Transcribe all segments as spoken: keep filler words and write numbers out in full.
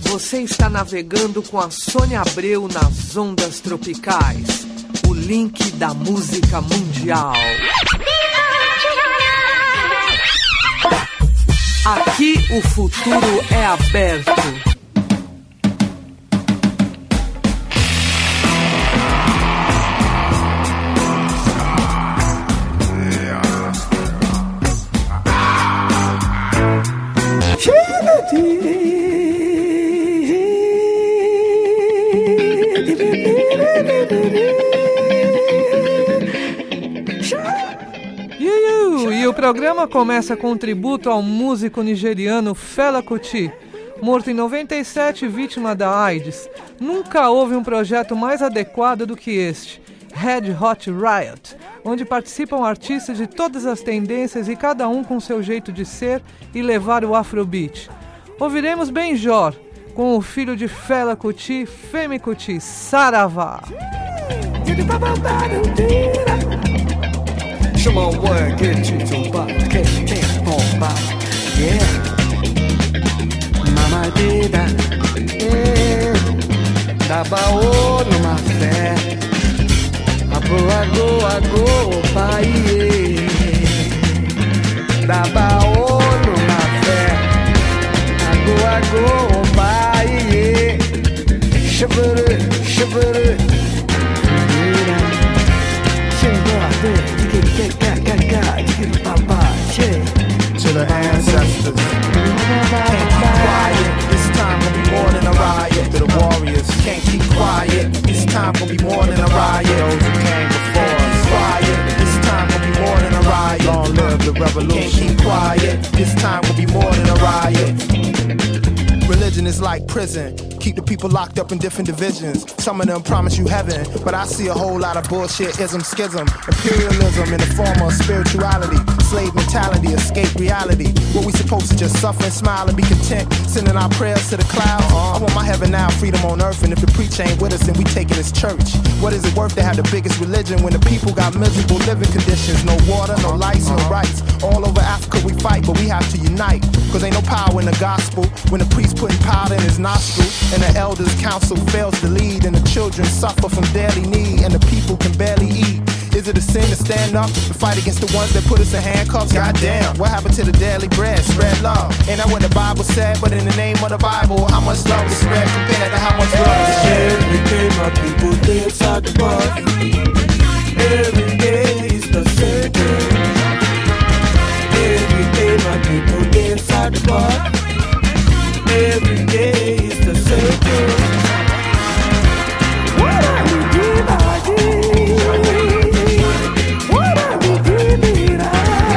Você está navegando com a Sônia Abreu nas ondas tropicais. O link da música mundial. Aqui o futuro é aberto. E o programa começa com um tributo ao músico nigeriano Fela Kuti, morto em noventa e sete, vítima da AIDS. Nunca houve um projeto mais adequado do que este, Red Hot Riot, onde participam artistas de todas as tendências e cada um com seu jeito de ser e levar o Afrobeat. Ouviremos Benjor, com o filho de Fela Kuti, Femi Kuti, Saravá. Chama o boy, get you to butt, get you can't pop back, yeah. Mama dida, yeah. Daba o no ma fé, abo ago ago pai, daba o no ma fé, ago ago pai, chevere, chevere, to the ancestors. Can't keep quiet, this time gonna be more than a riot. To the warriors, can't keep quiet, this time gonna be more than a riot. Those who came before us, quiet, this time gonna be more than a riot. Long live the revolution. Can't keep quiet, this time gonna be more than a riot. Religion is like prison. Keep the people locked up in different divisions. Some of them promise you heaven, but I see a whole lot of bullshit, ism, schism, imperialism in the form of spirituality, slave mentality, escape reality. What we supposed to just suffer and smile and be content, sending our prayers to the clouds? I want my heaven now, freedom on earth, and if the preacher ain't with us, then we take it as church. What is it worth to have the biggest religion when the people got miserable living conditions? No water, no lights, no rights. All over Africa we fight, but we have to unite, cause ain't no power in the gospel when the priest putting powder in his nostril, and the elders council fails to lead, and the children suffer from daily need, and the people can barely eat. Is it a sin to stand up and fight against the ones that put us in handcuffs? Goddamn, what happened to the daily bread? Spread love. Ain't that what the Bible said? But in the name of the Bible, how much love is spread compared to how much love is shared? Every day my people stay inside the bar. Every day is the same day. Every day my people stay inside the bar. Every day is the same day. What are we doing about this? What are we doing about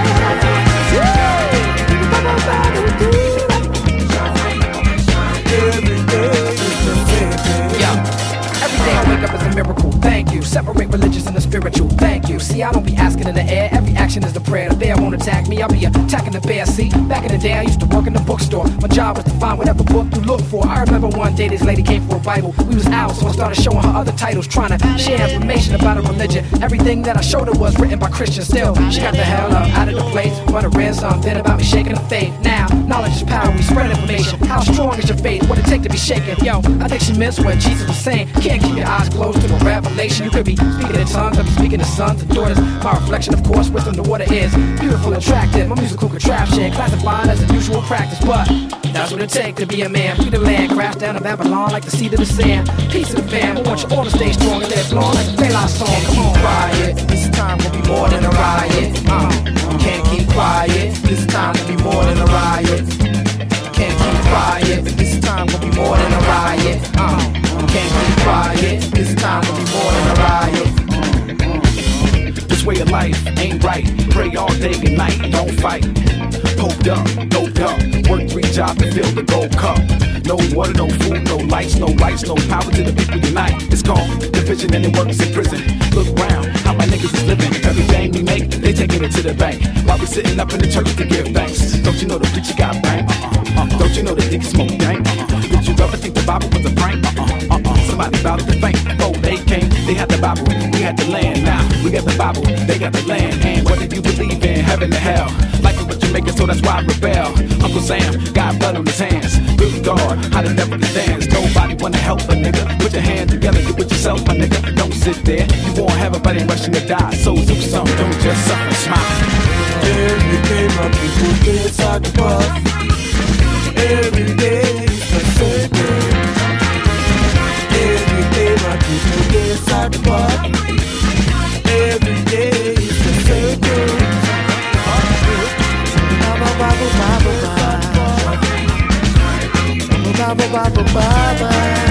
Every day is the same day. Yeah. Every day I wake up is a miracle, thank you. Separate religious and the spiritual, thank you. See, I don't be asking in the air, every action is the prayer. The bear won't attack me, I'll be attacking the bear. See, back in the day I used to work in the bookstore. My job was to find whatever book you look for. I remember one day this lady came for a Bible. We was out, so I started showing her other titles, trying to share information about a religion. Everything that I showed her was written by Christians. Still, she got the hell up out of the place. But it read something about me shaking the faith. Now, knowledge is power, we spread information. How strong is your faith? What it take to be shaken? Yo, I think she missed what Jesus was saying. Can't keep your eyes closed to the revelation. You could be speaking in tongues, I be speaking to sons and daughters. My reflection, of course, wisdom the water is beautiful, attractive. My musical contraption, classified as a usual practice, but that's what it takes to be a man. Free the land, crash down to Babylon like the seed of the sand. Peace of the fam, I want you all to stay strong and live long like the Taylor song. Can't Come keep on, quiet, this time gonna be more than a riot. Uh, can't keep quiet, this time gonna be more than a riot. Can't keep quiet, this time gonna be more than a riot. Uh, can't keep quiet, this time gonna be more than a riot. This way of life ain't right. Pray all day and night, don't fight. Poked up, doped up, work three jobs to fill the gold cup. No water, no food, no lights, no rights, no power to the people unite. It's called division and it works in prison. Look around, how my niggas is living. Everything we make, they taking it to the bank. While we sitting up in the church to give thanks. Don't you know the preacher got bang? Uh-uh, uh-uh. Don't you know the nigga smoke gang? Uh-uh. Did you ever think the Bible was a prank? Uh-uh, uh-uh. Somebody about to faint. Oh, they came, they had the Bible, we had the land. Now we got the Bible, they got the land. And what did you believe in? Heaven or hell? Like what you make it so that's why I rebel. Uncle Sam got blood on his hands. Good God, how the devil can dance. Nobody wanna help a nigga. Put your hands together, get with yourself, my nigga. Don't sit there, you won't have a buddy rushing to die. So do something, don't just suffer and smile. Every day my people get inside the bus. Every day is the same day. Every day my people get inside the bus. Every day is the same day. Baba baba baba baba baba baba baba.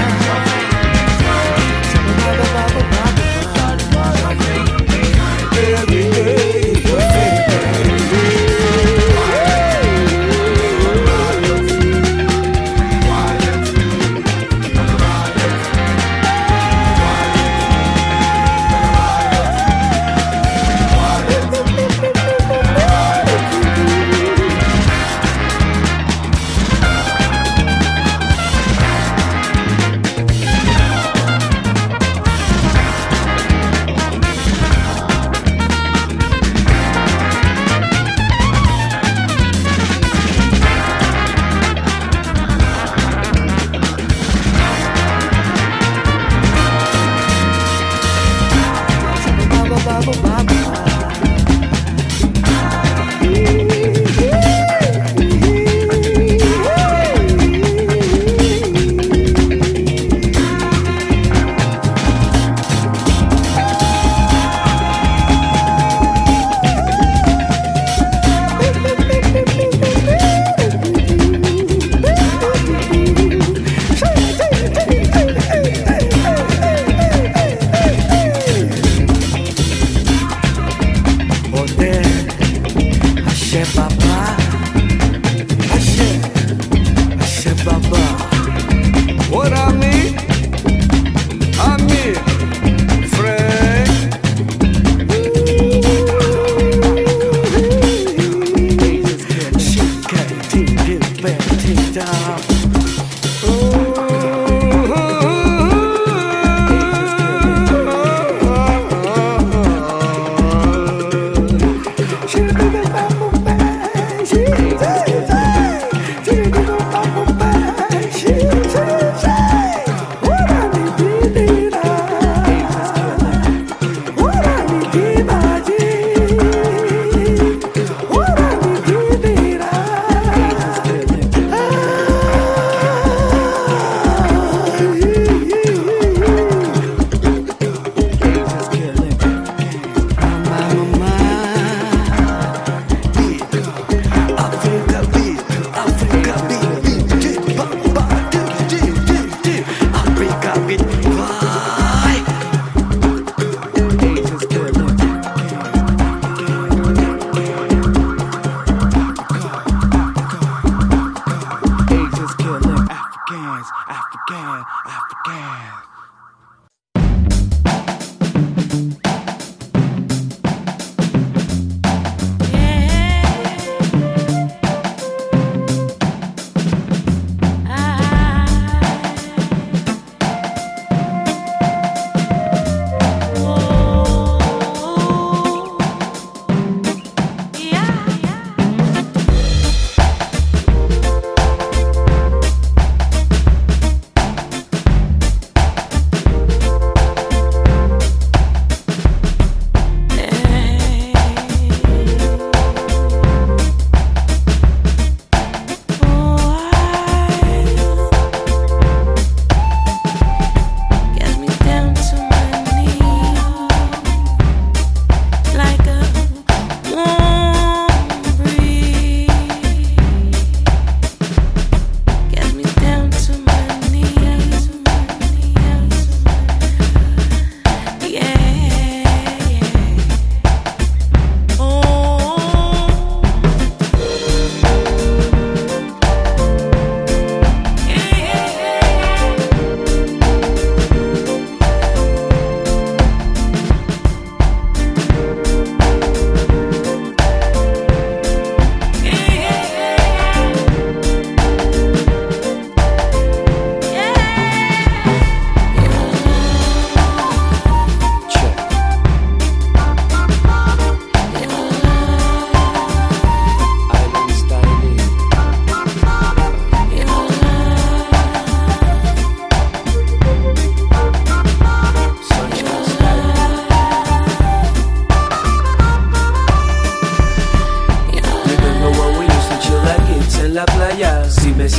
Every day is the same day.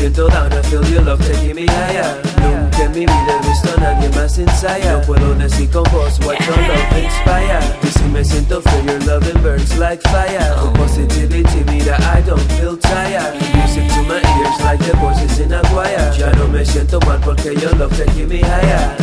siento down, I feel your love taking me higher. Nunca en mi vida he visto a nadie más ensaya. No puedo decir con voz what your love inspire. Y si me siento feel your loving burns like fire. With positivity, mira, I don't feel tired. Music to my ears like the voices in a choir. Ya no me siento mal porque your love taking me higher.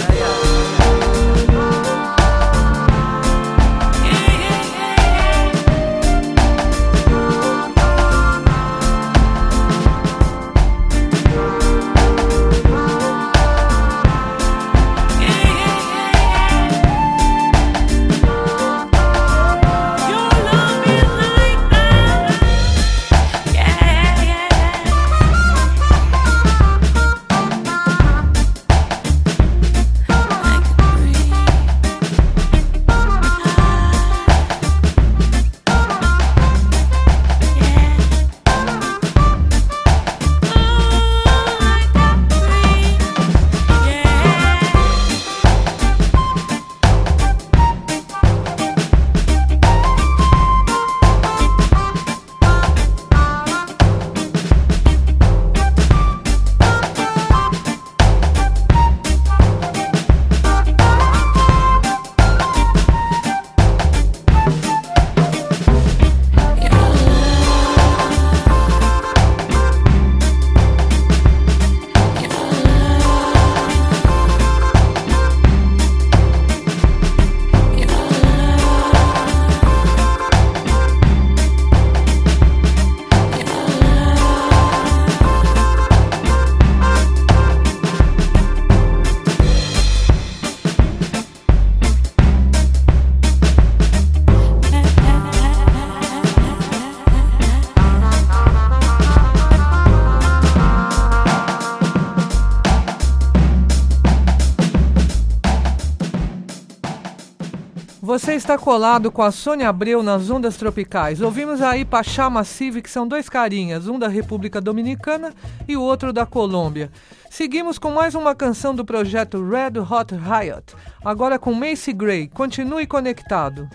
Você está colado com a Sônia Abreu nas ondas tropicais. Ouvimos aí Pachá Massive, que são dois carinhas, um da República Dominicana e o outro da Colômbia. Seguimos com mais uma canção do projeto Red Hot Riot, agora com Macy Gray. Continue conectado.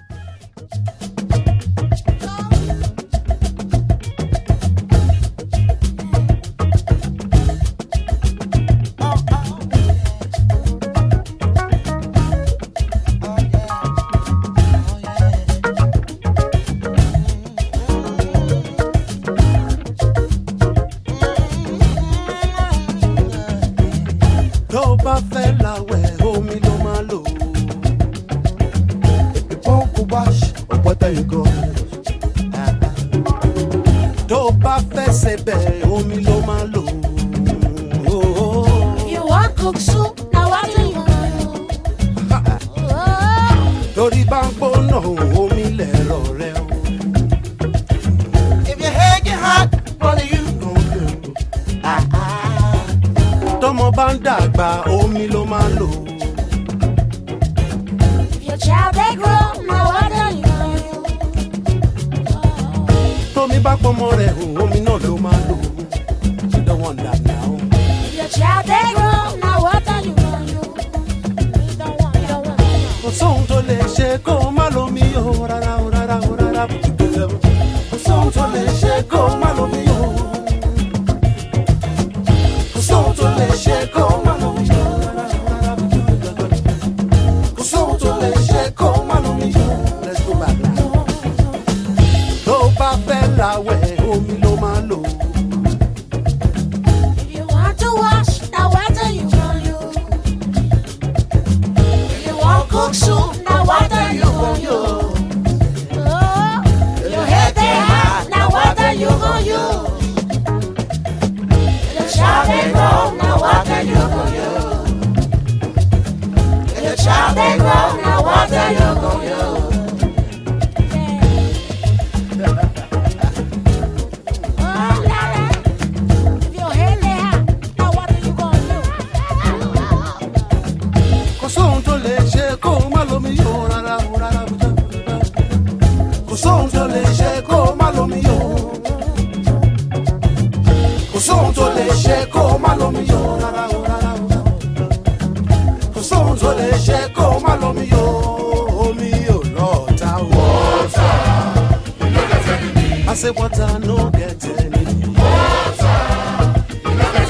I say water no get any. Water, you know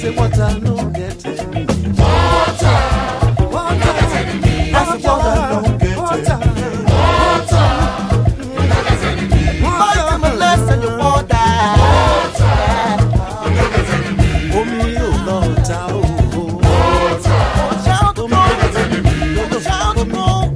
say water no get enemy. Water, water, I say water no get enemy. Water, water, I'm a less than your water. Water, oh me oh Lord, oh. Water, shout to God, shout to God,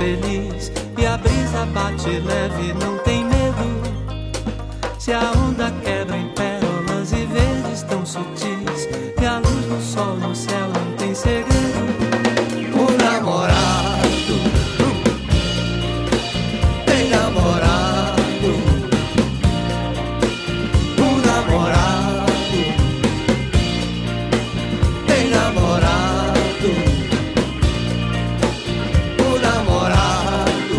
feliz. E a brisa bate leve, não tem medo. Se a onda quebra em pérolas e verdes tão sutis, e a luz do sol no céu não tem segredo. O namorado tem namorado. O namorado tem namorado. O namorado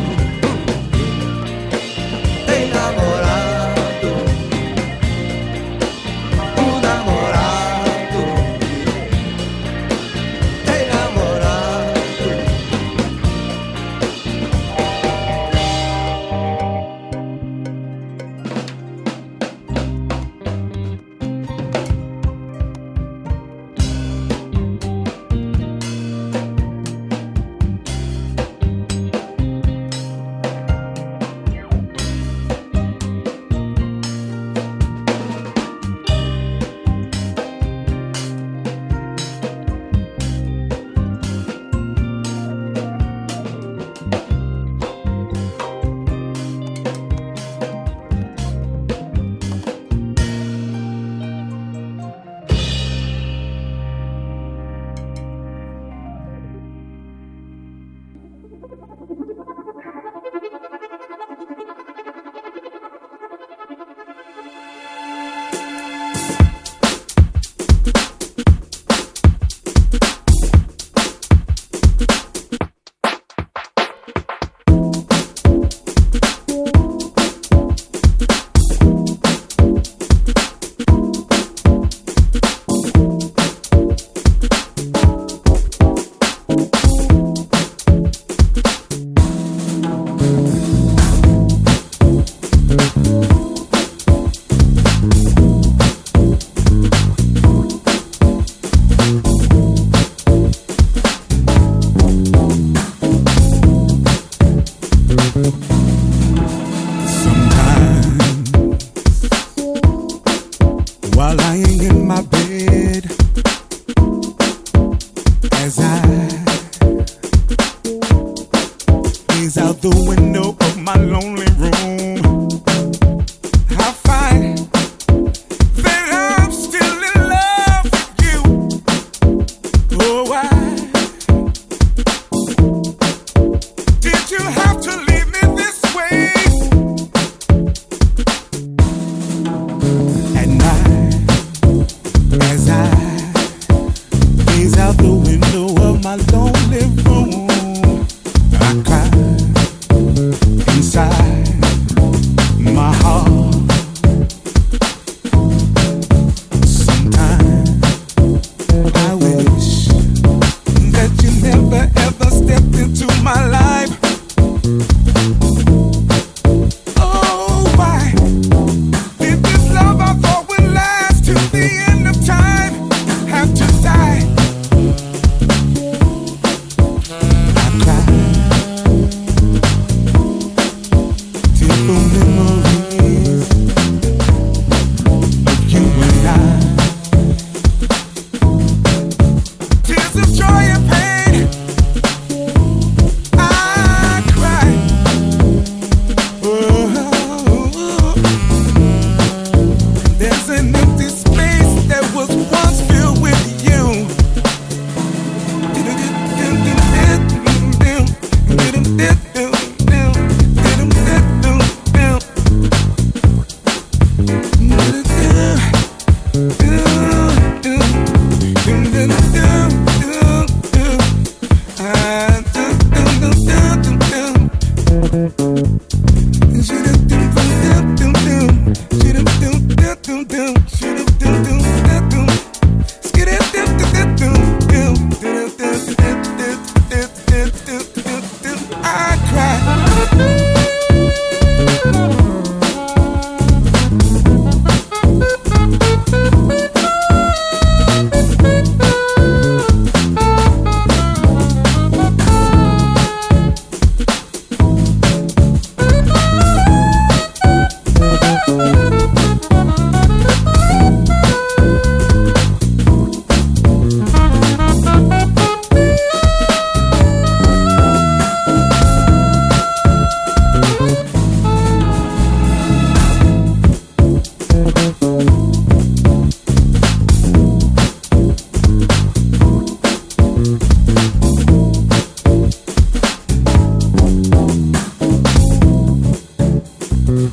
tem namorado. O namorado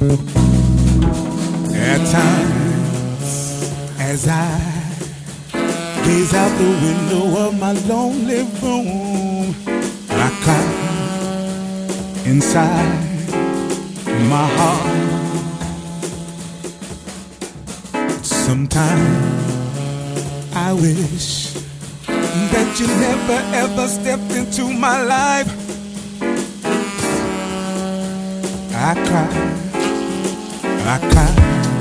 At times, as I gaze out the window of my lonely room, I cry inside my heart. Sometimes I wish that you never ever stepped into my life. I cry, I cry.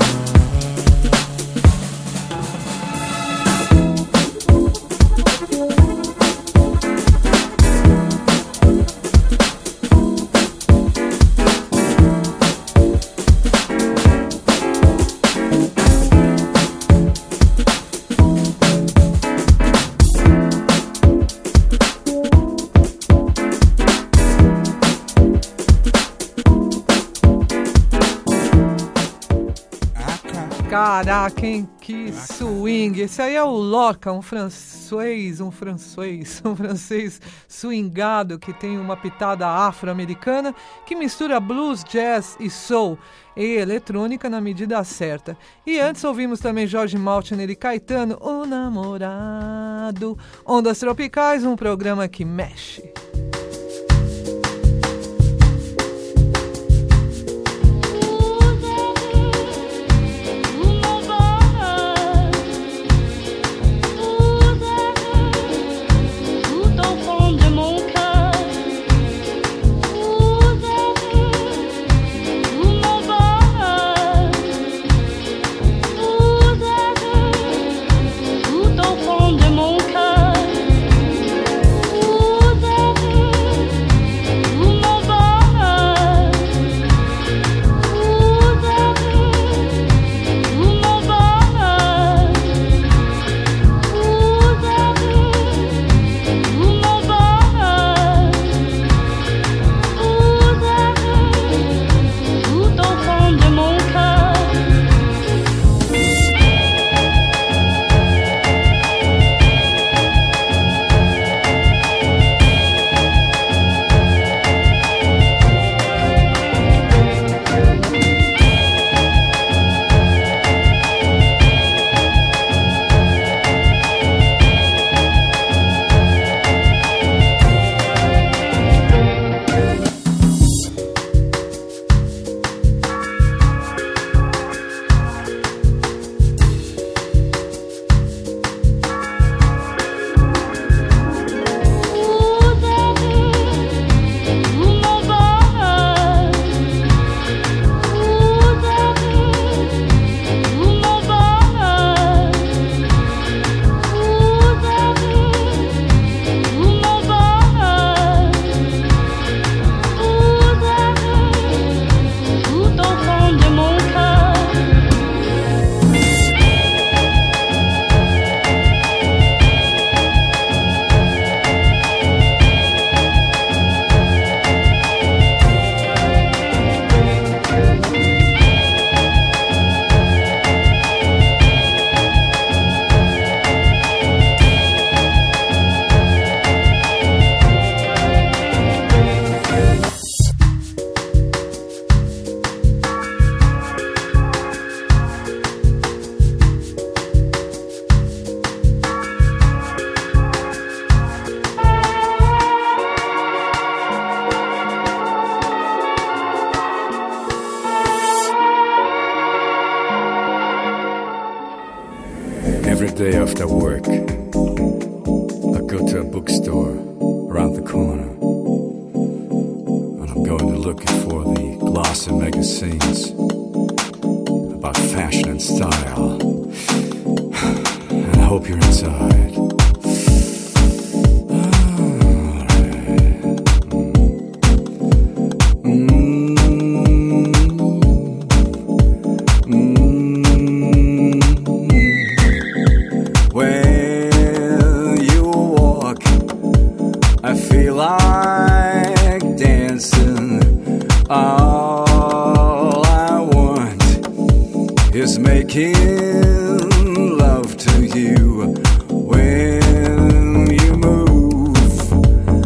Caraca, hein? Que swing! Esse aí é o Lorca, um francês, um francês, um francês swingado que tem uma pitada afro-americana que mistura blues, jazz e soul e eletrônica na medida certa. E antes ouvimos também Jorge Maltner e Caetano, O Namorado. Ondas Tropicais, um programa que mexe. Every day after work, I go to a bookstore around the corner, and I'm going to look for the glossy magazines about fashion and style, and I hope you're inside.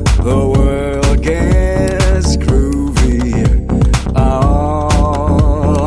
All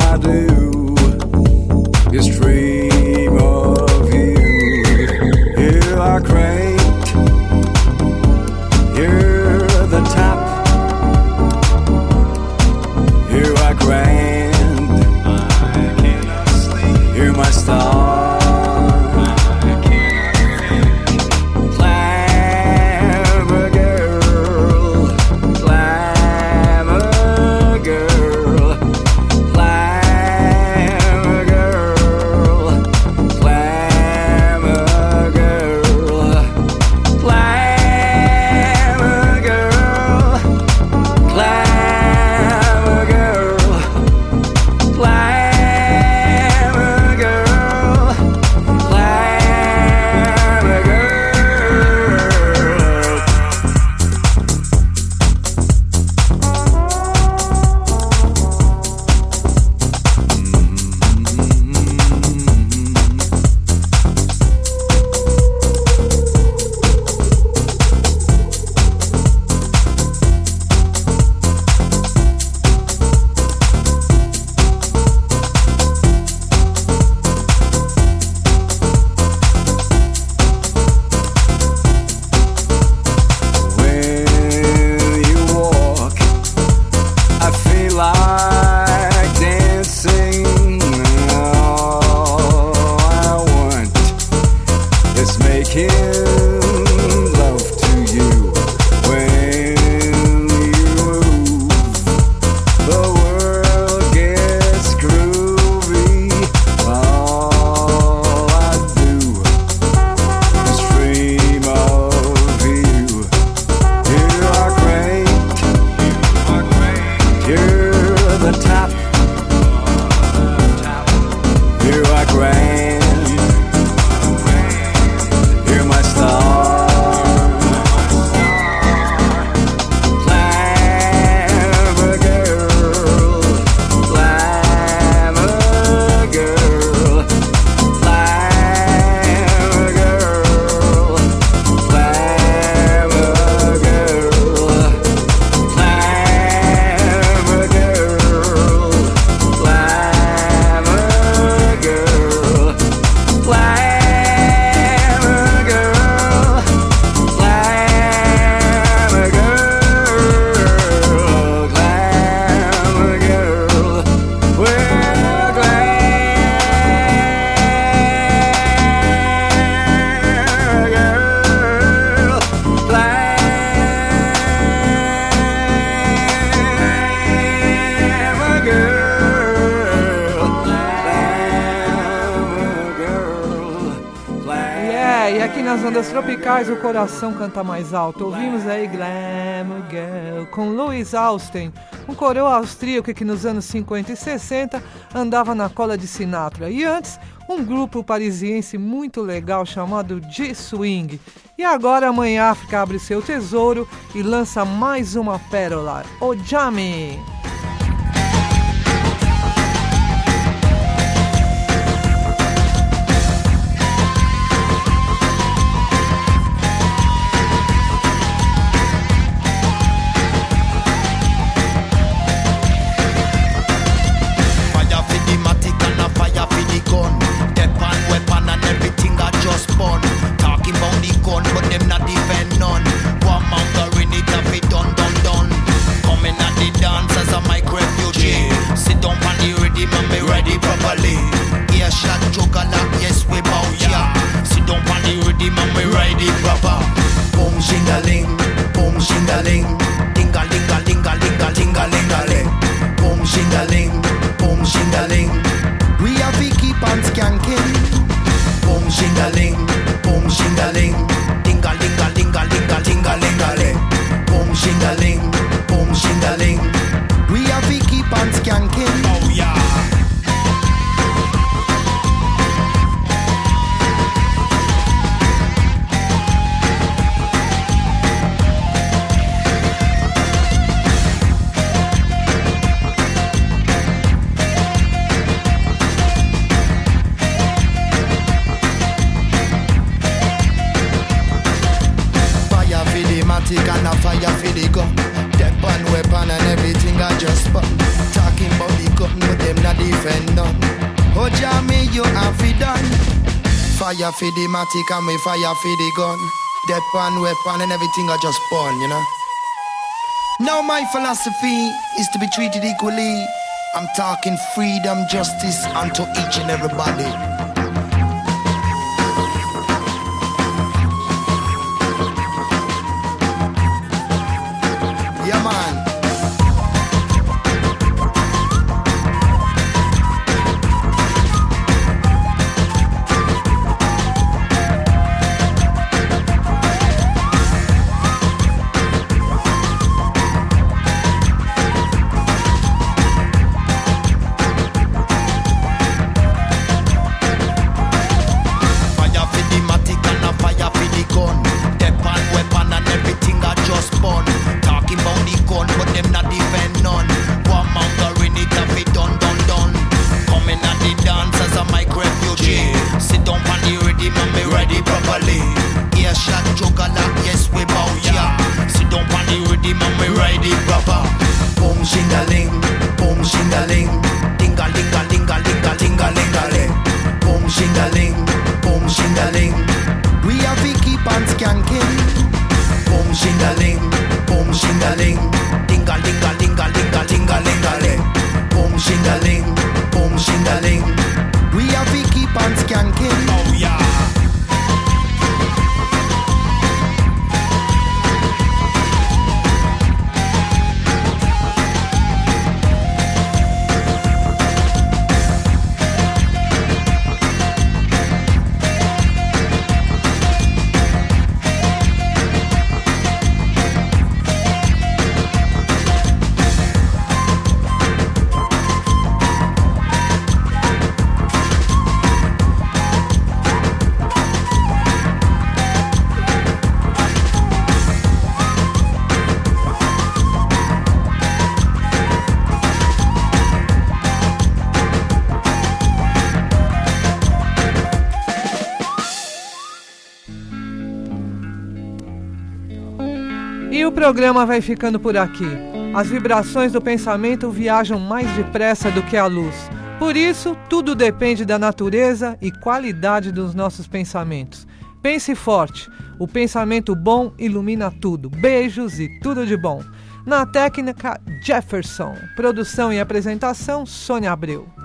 aqui nas ondas tropicais o coração canta mais alto. Ouvimos aí Glamour Girl com Louis Austin, um coroa austríaco que nos anos cinquenta e sessenta andava na cola de Sinatra. E antes, um grupo parisiense muito legal chamado G-Swing. E agora a Mãe África abre seu tesouro e lança mais uma pérola, o Jamie. Fire for the matic and me fire for the gun. Depan, weapon and everything I just burn, you know. Now my philosophy is to be treated equally. I'm talking freedom, justice unto each and everybody. Yeah, man. E o programa vai ficando por aqui. As vibrações do pensamento viajam mais depressa do que a luz. Por isso, tudo depende da natureza e qualidade dos nossos pensamentos. Pense forte. O pensamento bom ilumina tudo. Beijos e tudo de bom. Na técnica, Jefferson. Produção e apresentação, Sônia Abreu.